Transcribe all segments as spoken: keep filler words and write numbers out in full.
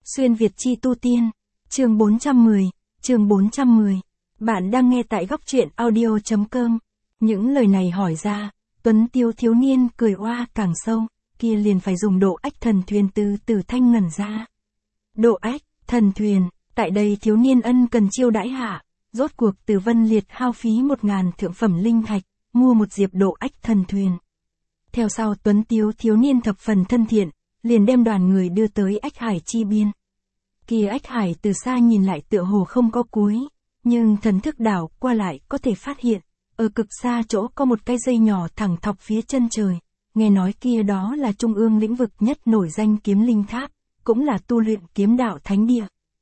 Xuyên Việt chi tu tiên, chương bốn trăm mười, chương bốn trăm mười. Bạn đang nghe tại góc truyện audio.com. Những lời này hỏi ra, Tuấn Tiêu thiếu niên cười oa càng sâu, kia liền phải dùng độ ách thần thuyền từ Tử Thanh ngẩn ra. Độ ách, thần thuyền, tại đây thiếu niên ân cần chiêu đãi hạ, rốt cuộc Từ Vân Liệt hao phí một ngàn thượng phẩm linh thạch, mua một diệp độ ách thần thuyền. Theo sau Tuấn Tiêu thiếu niên thập phần thân thiện, liền đem đoàn người đưa tới ách hải chi biên. Kia ách hải từ xa nhìn lại tựa hồ không có cuối, nhưng thần thức đảo qua lại có thể phát hiện, ở cực xa chỗ có một cái dây nhỏ thẳng thọc phía chân trời, nghe nói kia đó là trung ương lĩnh vực nhất nổi danh kiếm linh tháp, cũng là tu luyện kiếm đạo thánh địa.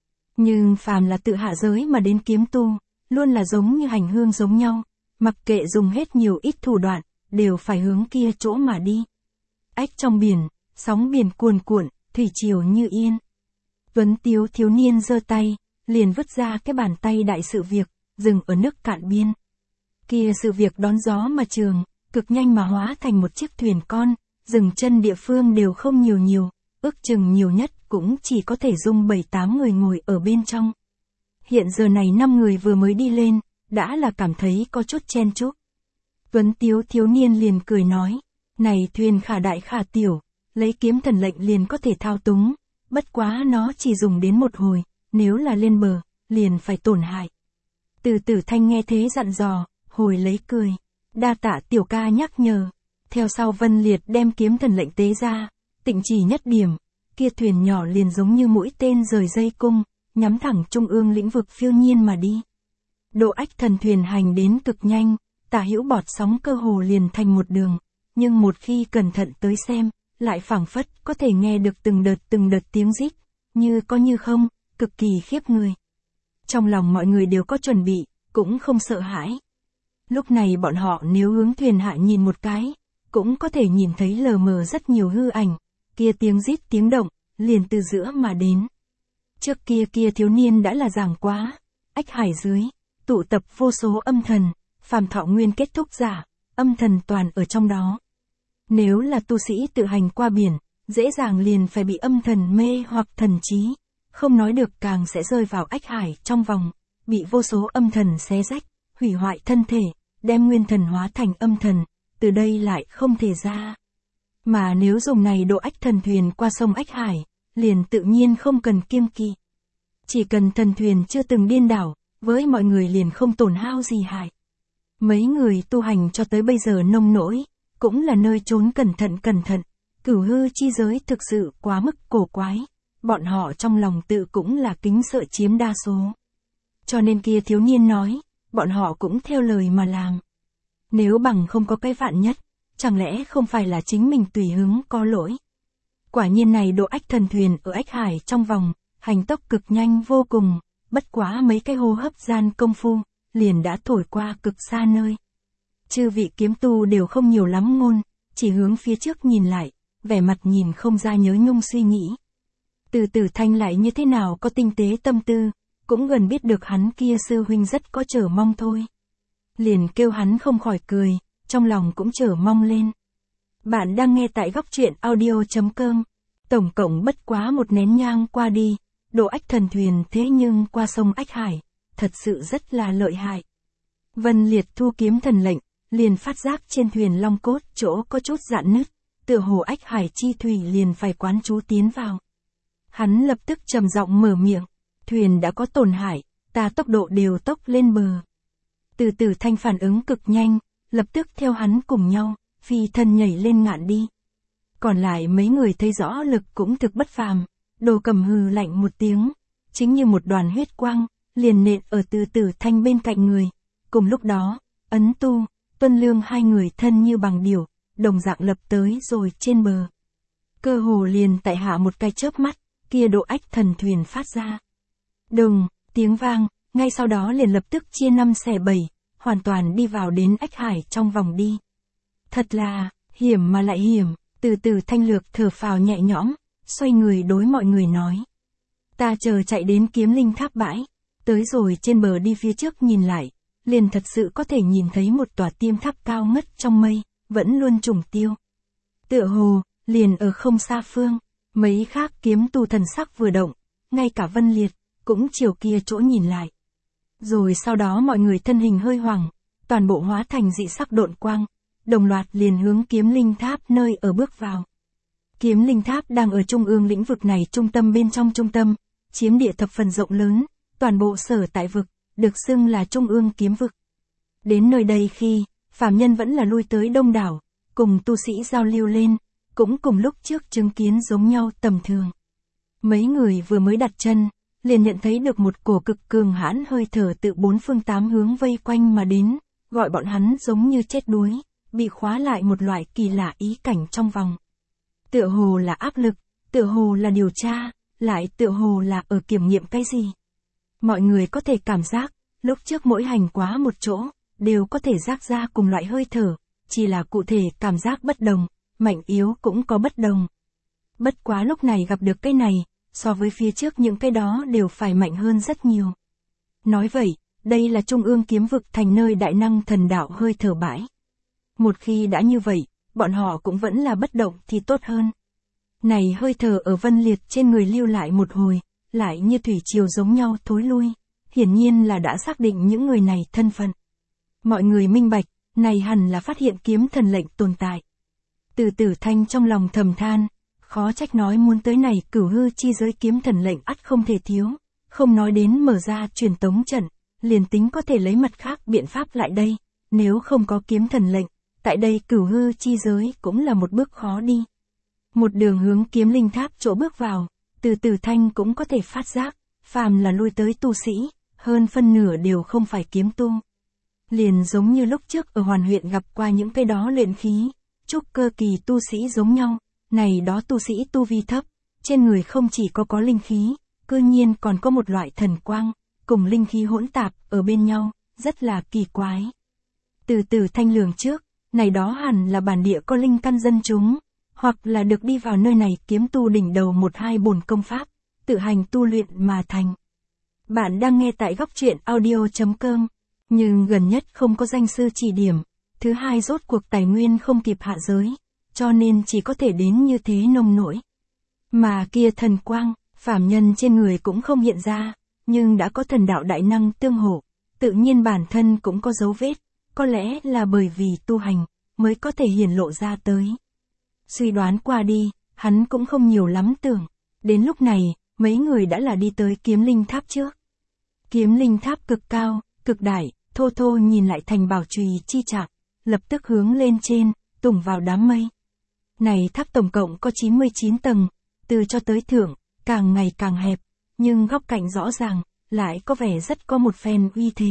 Nhưng phàm là tự hạ giới mà đến kiếm tu, luôn là giống như hành hương giống nhau, mặc kệ dùng hết nhiều ít thủ đoạn, đều phải hướng kia chỗ mà đi. Ách trong biển, sóng biển cuồn cuộn, thủy triều như yên. Tuấn Tiếu thiếu niên giơ tay, liền vứt ra cái bàn tay đại sự việc, dừng ở nước cạn biên. Kia sự việc đón gió mà trường, cực nhanh mà hóa thành một chiếc thuyền con, dừng chân địa phương đều không nhiều nhiều, ước chừng nhiều nhất cũng chỉ có thể dung bảy tám người ngồi ở bên trong. Hiện giờ này năm người vừa mới đi lên, đã là cảm thấy có chút chen chúc. Tuấn Tiếu thiếu niên liền cười nói, này thuyền khả đại khả tiểu, lấy kiếm thần lệnh liền có thể thao túng, bất quá nó chỉ dùng đến một hồi, nếu là lên bờ, liền phải tổn hại. Từ Tử Thanh nghe thế dặn dò, hồi lấy cười, đa tạ tiểu ca nhắc nhở. Theo sau Vân Liệt đem kiếm thần lệnh tế ra, tịnh chỉ nhất điểm, kia thuyền nhỏ liền giống như mũi tên rời dây cung, nhắm thẳng trung ương lĩnh vực phiêu nhiên mà đi. Độ ách thần thuyền hành đến cực nhanh, tả hữu bọt sóng cơ hồ liền thành một đường, nhưng một khi cẩn thận tới xem, lại phảng phất có thể nghe được từng đợt từng đợt tiếng rít, như có như không, cực kỳ khiếp người. Trong lòng mọi người đều có chuẩn bị, cũng không sợ hãi. Lúc này bọn họ nếu hướng thuyền hạ nhìn một cái, cũng có thể nhìn thấy lờ mờ rất nhiều hư ảnh, kia tiếng rít tiếng động, liền từ giữa mà đến. Trước kia kia thiếu niên đã là giảng quá, ách hải dưới, tụ tập vô số âm thần, phàm thọ nguyên kết thúc giả, âm thần toàn ở trong đó. Nếu là tu sĩ tự hành qua biển, dễ dàng liền phải bị âm thần mê hoặc thần trí, không nói được càng sẽ rơi vào ách hải trong vòng, bị vô số âm thần xé rách, hủy hoại thân thể, đem nguyên thần hóa thành âm thần, từ đây lại không thể ra. Mà nếu dùng này độ ách thần thuyền qua sông ách hải, liền tự nhiên không cần kiêng kỵ. Chỉ cần thần thuyền chưa từng điên đảo, với mọi người liền không tổn hao gì hại. Mấy người tu hành cho tới bây giờ nông nỗi, cũng là nơi trốn cẩn thận cẩn thận, cửu hư chi giới thực sự quá mức cổ quái, bọn họ trong lòng tự cũng là kính sợ chiếm đa số. Cho nên kia thiếu niên nói, bọn họ cũng theo lời mà làm. Nếu bằng không có cái vạn nhất, chẳng lẽ không phải là chính mình tùy hứng có lỗi. Quả nhiên này độ ách thần thuyền ở ách hải trong vòng, hành tốc cực nhanh vô cùng, bất quá mấy cái hô hấp gian công phu, liền đã thổi qua cực xa nơi. Chư vị kiếm tu đều không nhiều lắm ngôn, chỉ hướng phía trước nhìn lại, vẻ mặt nhìn không ra nhớ nhung suy nghĩ. Từ Tử Thanh lại như thế nào có tinh tế tâm tư, cũng gần biết được hắn kia sư huynh rất có chờ mong thôi. Liền kêu hắn không khỏi cười, trong lòng cũng chờ mong lên. Bạn đang nghe tại góc truyện audio.com, tổng cộng bất quá một nén nhang qua đi, độ ách thần thuyền thế nhưng qua sông ách hải, thật sự rất là lợi hại. Vân Liệt thu kiếm thần lệnh, liền phát giác trên thuyền long cốt chỗ có chút rạn nứt, tựa hồ ách hải chi thủy liền phải quán chú tiến vào. Hắn lập tức trầm giọng mở miệng, thuyền đã có tổn hại, ta tốc độ đều tốc lên bờ. Từ Tử Thanh phản ứng cực nhanh, lập tức theo hắn cùng nhau, phi thân nhảy lên ngạn đi. Còn lại mấy người thấy rõ lực cũng thực bất phàm, Đồ Cầm hừ lạnh một tiếng, chính như một đoàn huyết quang, liền nện ở Từ Tử Thanh bên cạnh người. Cùng lúc đó, Ấn Tu, Tuân Lương hai người thân như bằng điểu, đồng dạng lập tới rồi trên bờ. Cơ hồ liền tại hạ một cái chớp mắt, kia độ ách thần thuyền phát ra. Đùng, tiếng vang, ngay sau đó liền lập tức chia năm xẻ bảy, hoàn toàn đi vào đến ách hải trong vòng đi. Thật là, hiểm mà lại hiểm, Từ Tử Thanh lược thở phào nhẹ nhõm, xoay người đối mọi người nói. Ta chờ chạy đến kiếm linh tháp bãi, tới rồi trên bờ đi phía trước nhìn lại, liền thật sự có thể nhìn thấy một tòa tiêm tháp cao ngất trong mây, vẫn luôn trùng tiêu. Tựa hồ, liền ở không xa phương, mấy khác kiếm tu thần sắc vừa động, ngay cả Vân Liệt, cũng chiều kia chỗ nhìn lại. Rồi sau đó mọi người thân hình hơi hoảng, toàn bộ hóa thành dị sắc độn quang, đồng loạt liền hướng kiếm linh tháp nơi ở bước vào. Kiếm linh tháp đang ở trung ương lĩnh vực này, trung tâm bên trong trung tâm, chiếm địa thập phần rộng lớn, toàn bộ sở tại vực, được xưng là trung ương kiếm vực. Đến nơi đây khi, phàm nhân vẫn là lui tới đông đảo, cùng tu sĩ giao lưu lên, cũng cùng lúc trước chứng kiến giống nhau tầm thường. Mấy người vừa mới đặt chân, liền nhận thấy được một cổ cực cường hãn hơi thở từ bốn phương tám hướng vây quanh mà đến, gọi bọn hắn giống như chết đuối, bị khóa lại một loại kỳ lạ ý cảnh trong vòng. Tựa hồ là áp lực, tựa hồ là điều tra, lại tựa hồ là ở kiểm nghiệm cái gì. Mọi người có thể cảm giác, lúc trước mỗi hành quá một chỗ, đều có thể giác ra cùng loại hơi thở, chỉ là cụ thể cảm giác bất đồng, mạnh yếu cũng có bất đồng. Bất quá lúc này gặp được cái này, so với phía trước những cái đó đều phải mạnh hơn rất nhiều. Nói vậy, đây là trung ương kiếm vực thành nơi đại năng thần đạo hơi thở bãi. Một khi đã như vậy, bọn họ cũng vẫn là bất động thì tốt hơn. Này hơi thở ở Vân Liệt trên người lưu lại một hồi, lại như thủy triều giống nhau thối lui, hiển nhiên là đã xác định những người này thân phận. Mọi người minh bạch, này hẳn là phát hiện kiếm thần lệnh tồn tại. Từ Tử Thanh trong lòng thầm than, khó trách nói muốn tới này cửu hư chi giới kiếm thần lệnh ắt không thể thiếu, không nói đến mở ra truyền tống trận, liền tính có thể lấy mặt khác biện pháp lại đây, nếu không có kiếm thần lệnh, tại đây cửu hư chi giới cũng là một bước khó đi. Một đường hướng kiếm linh tháp chỗ bước vào, Từ Tử Thanh cũng có thể phát giác, phàm là lui tới tu sĩ, hơn phân nửa đều không phải kiếm tu. Liền giống như lúc trước ở Hoàn huyện gặp qua những cái đó luyện khí, trúc cơ kỳ tu sĩ giống nhau, này đó tu sĩ tu vi thấp, trên người không chỉ có có linh khí, cư nhiên còn có một loại thần quang, cùng linh khí hỗn tạp ở bên nhau, rất là kỳ quái. Từ Tử Thanh lường trước, này đó hẳn là bản địa có linh căn dân chúng, hoặc là được đi vào nơi này kiếm tu đỉnh đầu một hai bổn công pháp, tự hành tu luyện mà thành. Bạn đang nghe tại góc truyện audio chấm com, nhưng gần nhất không có danh sư chỉ điểm, thứ hai rốt cuộc tài nguyên không kịp hạ giới, cho nên chỉ có thể đến như thế nông nỗi. Mà kia thần quang, phàm nhân trên người cũng không hiện ra, nhưng đã có thần đạo đại năng tương hộ, tự nhiên bản thân cũng có dấu vết, có lẽ là bởi vì tu hành, mới có thể hiển lộ ra tới. Suy đoán qua đi, hắn cũng không nhiều lắm tưởng, đến lúc này, mấy người đã là đi tới kiếm linh tháp trước. Kiếm linh tháp cực cao, cực đại, thô thô nhìn lại thành bảo trùy chi trạng, lập tức hướng lên trên, tùng vào đám mây. Này tháp tổng cộng có chín mươi chín tầng, từ cho tới thượng, càng ngày càng hẹp, nhưng góc cạnh rõ ràng, lại có vẻ rất có một phen uy thế.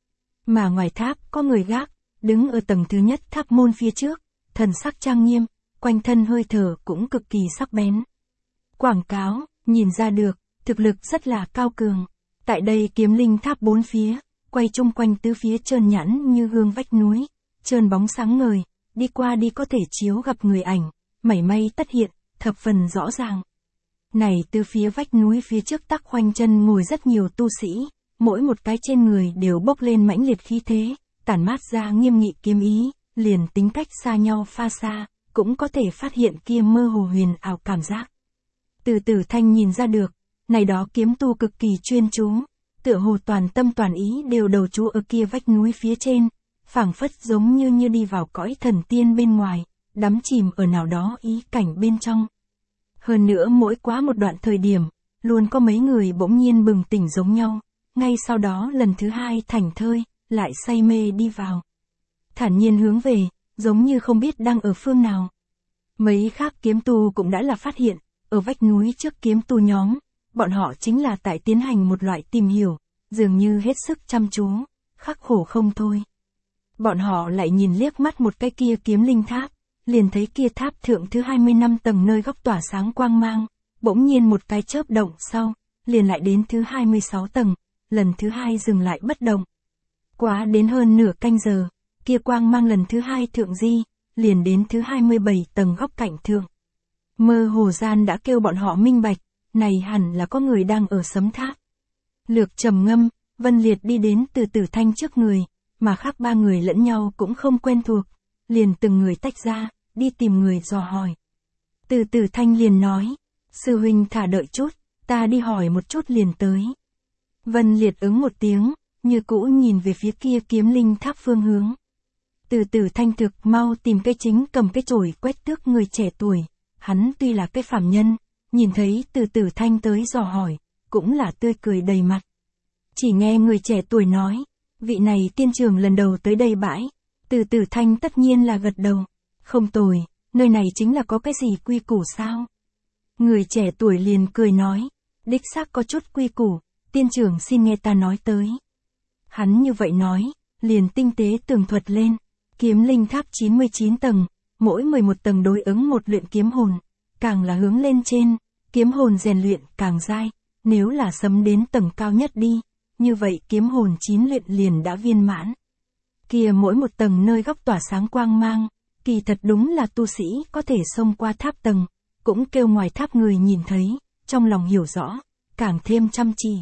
Mà ngoài tháp có người gác, đứng ở tầng thứ nhất tháp môn phía trước, thần sắc trang nghiêm, quanh thân hơi thở cũng cực kỳ sắc bén. Quảng cáo, nhìn ra được, thực lực rất là cao cường. Tại đây kiếm linh tháp bốn phía, quay chung quanh tứ phía trơn nhẵn như gương vách núi, trơn bóng sáng ngời, đi qua đi có thể chiếu gặp người ảnh, mảy may tất hiện, thập phần rõ ràng. Này từ phía vách núi phía trước tắc khoanh chân ngồi rất nhiều tu sĩ, mỗi một cái trên người đều bốc lên mãnh liệt khí thế, tản mát ra nghiêm nghị kiếm ý, liền tính cách xa nhau pha xa, cũng có thể phát hiện kia mơ hồ huyền ảo cảm giác. Từ Tử Thanh nhìn ra được, này đó kiếm tu cực kỳ chuyên chú, tựa hồ toàn tâm toàn ý đều đầu chú ở kia vách núi phía trên, phảng phất giống như như đi vào cõi thần tiên bên ngoài, đắm chìm ở nào đó ý cảnh bên trong. Hơn nữa mỗi quá một đoạn thời điểm, luôn có mấy người bỗng nhiên bừng tỉnh giống nhau, ngay sau đó lần thứ hai thảnh thơi, lại say mê đi vào. Thản nhiên hướng về, giống như không biết đang ở phương nào. Mấy khác kiếm tu cũng đã là phát hiện, ở vách núi trước kiếm tu nhóm, bọn họ chính là tại tiến hành một loại tìm hiểu, dường như hết sức chăm chú, khắc khổ không thôi. Bọn họ lại nhìn liếc mắt một cái kia kiếm linh tháp, liền thấy kia tháp thượng thứ hai mươi lăm tầng nơi góc tỏa sáng quang mang, bỗng nhiên một cái chớp động sau, liền lại đến thứ hai mươi sáu tầng, lần thứ hai dừng lại bất động. Quá đến hơn nửa canh giờ, kia quang mang lần thứ hai thượng di, liền đến thứ hai mươi bảy tầng góc cạnh thượng. Mơ hồ gian đã kêu bọn họ minh bạch, này hẳn là có người đang ở sấm tháp. Lược trầm ngâm, Vân Liệt đi đến Từ Tử Thanh trước người, mà khác ba người lẫn nhau cũng không quen thuộc, liền từng người tách ra, đi tìm người dò hỏi. Từ Tử Thanh liền nói, sư huynh thả đợi chút, ta đi hỏi một chút liền tới. Vân Liệt ứng một tiếng, như cũ nhìn về phía kia kiếm linh tháp phương hướng. Từ Từ Thanh thực mau tìm cây chính cầm cái chổi quét tước người trẻ tuổi, hắn tuy là cái phàm nhân, nhìn thấy Từ Từ Thanh tới dò hỏi, cũng là tươi cười đầy mặt. Chỉ nghe người trẻ tuổi nói, vị này tiên trưởng lần đầu tới đây bãi, Từ Từ Thanh tất nhiên là gật đầu, không tồi, nơi này chính là có cái gì quy củ sao? Người trẻ tuổi liền cười nói, đích xác có chút quy củ, tiên trưởng xin nghe ta nói tới. Hắn như vậy nói, liền tinh tế tường thuật lên, kiếm linh tháp chín mươi chín tầng, mỗi mười một tầng đối ứng một luyện kiếm hồn, càng là hướng lên trên, kiếm hồn rèn luyện càng dai, nếu là sấm đến tầng cao nhất đi, như vậy kiếm hồn chín luyện liền đã viên mãn. Kia mỗi một tầng nơi góc tỏa sáng quang mang, kỳ thật đúng là tu sĩ có thể xông qua tháp tầng, cũng kêu ngoài tháp người nhìn thấy, trong lòng hiểu rõ, càng thêm chăm chỉ.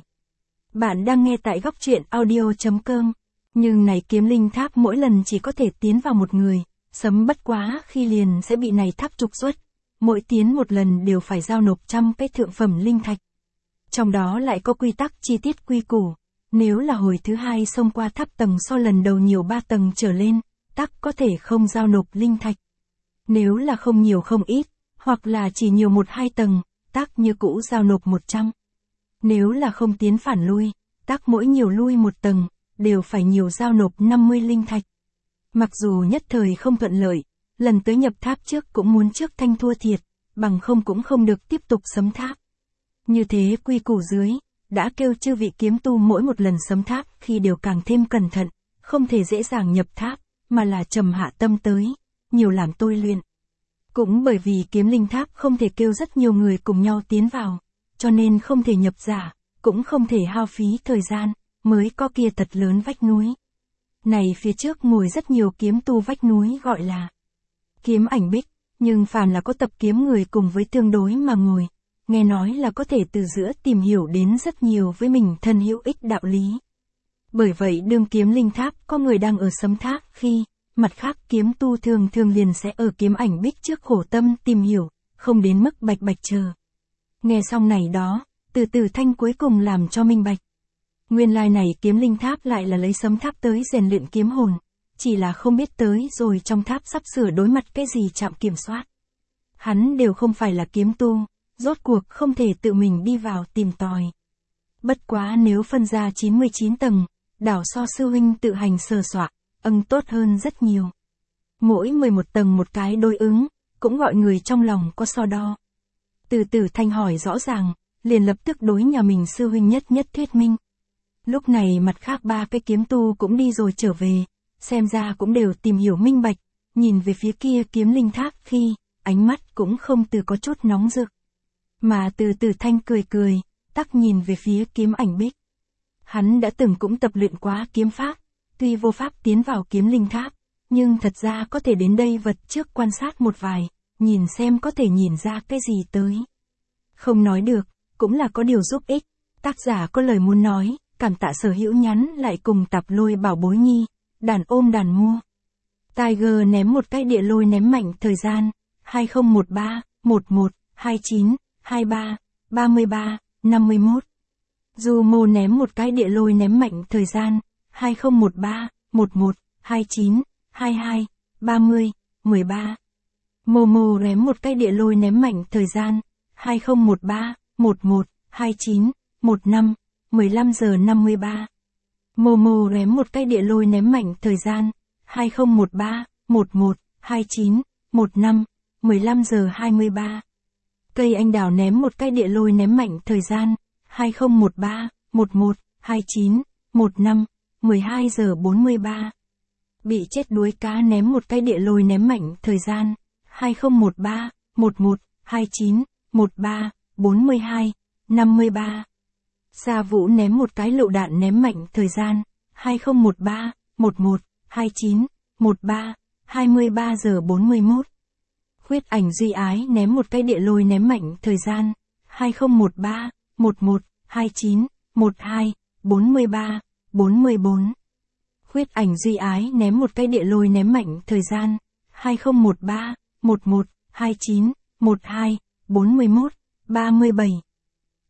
Bạn đang nghe tại góc truyện audio chấm com, nhưng này kiếm linh tháp mỗi lần chỉ có thể tiến vào một người, sấm bất quá khi liền sẽ bị này tháp trục xuất, mỗi tiến một lần đều phải giao nộp trăm cái thượng phẩm linh thạch. Trong đó lại có quy tắc chi tiết quy củ, nếu là hồi thứ hai xông qua tháp tầng so lần đầu nhiều ba tầng trở lên, tắc có thể không giao nộp linh thạch. Nếu là không nhiều không ít, hoặc là chỉ nhiều một hai tầng, tắc như cũ giao nộp một trăm. Nếu là không tiến phản lui, tắc mỗi nhiều lui một tầng, đều phải nhiều giao nộp năm mươi linh thạch. Mặc dù nhất thời không thuận lợi, lần tới nhập tháp trước cũng muốn trước thanh thua thiệt, bằng không cũng không được tiếp tục sấm tháp. Như thế quy củ dưới, đã kêu chư vị kiếm tu mỗi một lần sấm tháp khi đều càng thêm cẩn thận, không thể dễ dàng nhập tháp, mà là trầm hạ tâm tới, nhiều làm tôi luyện. Cũng bởi vì kiếm linh tháp không thể kêu rất nhiều người cùng nhau tiến vào, cho nên không thể nhập giả, cũng không thể hao phí thời gian, mới có kia thật lớn vách núi. Này phía trước ngồi rất nhiều kiếm tu vách núi gọi là kiếm ảnh bích, nhưng phàm là có tập kiếm người cùng với tương đối mà ngồi, nghe nói là có thể từ giữa tìm hiểu đến rất nhiều với mình thân hữu ích đạo lý. Bởi vậy đương kiếm linh tháp có người đang ở sấm tháp khi, mặt khác kiếm tu thường thường liền sẽ ở kiếm ảnh bích trước khổ tâm tìm hiểu, không đến mức bạch bạch chờ. Nghe xong này đó, Từ Từ Thanh cuối cùng làm cho minh bạch. Nguyên lai này kiếm linh tháp lại là lấy sấm tháp tới rèn luyện kiếm hồn, chỉ là không biết tới rồi trong tháp sắp sửa đối mặt cái gì chạm kiểm soát. Hắn đều không phải là kiếm tu, rốt cuộc không thể tự mình đi vào tìm tòi. Bất quá nếu phân ra chín mươi chín tầng, đảo so sư huynh tự hành sờ soạ, âng tốt hơn rất nhiều. Mỗi mười một tầng một cái đối ứng, cũng gọi người trong lòng có so đo. Từ Từ Thanh hỏi rõ ràng, liền lập tức đối nhà mình sư huynh nhất nhất thuyết minh. Lúc này mặt khác ba cái kiếm tu cũng đi rồi trở về, xem ra cũng đều tìm hiểu minh bạch, nhìn về phía kia kiếm linh tháp khi, ánh mắt cũng không từ có chút nóng rực. Mà Từ Từ Thanh cười cười, tắc nhìn về phía kiếm ảnh bích. Hắn đã từng cũng tập luyện quá kiếm pháp, tuy vô pháp tiến vào kiếm linh tháp, nhưng thật ra có thể đến đây vật trước quan sát một vài, nhìn xem có thể nhìn ra cái gì tới. Không nói được, cũng là có điều giúp ích, tác giả có lời muốn nói, cảm tạ sở hữu nhắn lại cùng tạp lôi bảo bối nhi, đàn ôm đàn mua. Tiger ném một cái địa lôi ném mạnh thời gian, hai không một ba, một một, hai chín, hai ba, ba mươi ba, năm mươi mốt. Jumo ném một cái địa lôi ném mạnh thời gian, hai không một ba, một một, hai chín, hai hai, ba mươi, mười ba. Momo ném một cái địa lôi ném mạnh thời gian, hai không một ba, một một, hai chín, một năm, mười lăm giờ năm mươi ba. Momo ném một cái địa lôi ném mạnh thời gian, hai không một ba, một một, hai chín, một năm, mười lăm giờ hai mươi ba. Cây anh đào ném một cái địa lôi ném mạnh thời gian, hai không một ba, một một, hai chín, một năm, mười hai giờ bốn mươi ba. Bị chết đuối cá ném một cái địa lôi ném mạnh thời gian, hai không một ba, một một, hai chín, một ba, bốn mươi hai, năm mươi ba. Sa Vũ ném một cái lựu đạn ném mạnh thời gian, hai không một ba, một một, hai chín, một ba, hai mươi ba giờ bốn mươi mốt. Khuyết Ảnh Duy Ái ném một cái địa lôi ném mạnh thời gian, hai không một ba, một một, hai chín, một hai, bốn mươi ba, bốn mươi bốn. Khuyết Ảnh Duy Ái ném một cái địa lôi ném mạnh thời gian, hai không một ba, một một, hai chín, một hai, bốn mươi mốt, ba mươi bảy.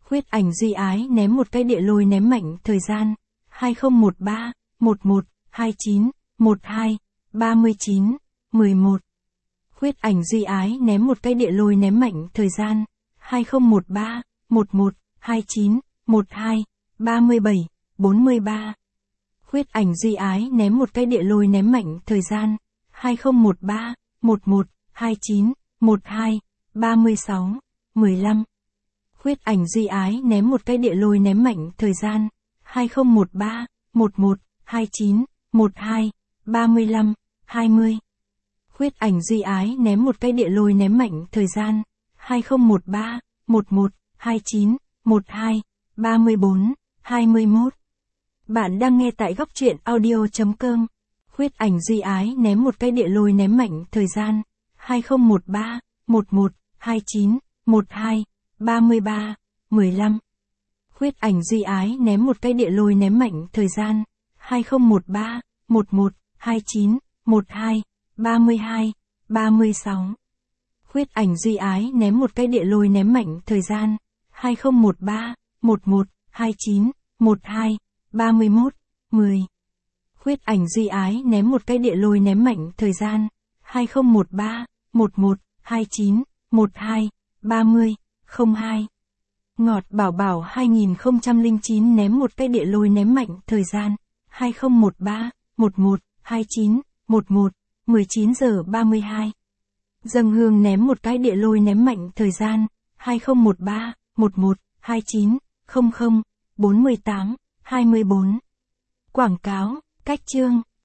Khuyết ảnh Duy Ái ném một cái địa lôi ném mạnh thời gian. hai không một ba, mười một, hai chín, mười hai, ba mươi chín, mười một. Khuyết ảnh Duy Ái ném một cái địa lôi ném mạnh thời gian. hai không một ba, mười một, hai chín, mười hai, ba mươi bảy, bốn mươi ba. Khuyết ảnh Duy Ái ném một cái địa lôi ném mạnh thời gian. hai không một ba, mười một, hai chín, mười hai, ba mươi sáu, mười lăm. Khuyết ảnh Duy Ái ném một cái địa lôi ném mạnh thời gian. hai không một ba, mười một, hai chín, mười hai, ba mươi lăm, hai mươi. Khuyết ảnh Duy Ái ném một cái địa lôi ném mạnh thời gian. hai không một ba, mười một, hai chín, mười hai, ba mươi bốn, hai mươi mốt. Bạn đang nghe tại góc truyện audio chấm com. Khuyết ảnh Duy Ái ném một cái địa lôi ném mạnh thời gian. hai không một ba, mười một, hai chín, mười hai, ba mươi ba, mười lăm. Khuyết ảnh Duy Ái ném một cái địa lôi ném mạnh thời gian. hai không một ba, mười một, hai chín, mười hai, ba mươi hai, ba mươi sáu. Khuyết ảnh Duy Ái ném một cái địa lôi ném mạnh thời gian. hai không một ba, mười một, hai chín, mười hai, ba mươi mốt, mười. Khuyết ảnh Duy Ái ném một cái địa lôi ném mạnh thời gian. hai không một ba, mười một, hai chín, mười hai, ba mươi, không hai. Ngọt Bảo Bảo hai không không chín ném một cái địa lôi ném mạnh thời gian. hai không một ba, mười một, hai chín, mười một, mười chín giờ ba mươi hai. Dâng Hương ném một cái địa lôi ném mạnh thời gian. hai không một ba, mười một, hai chín, không không, bốn mươi tám, hai mươi bốn. Quảng cáo, cách chương.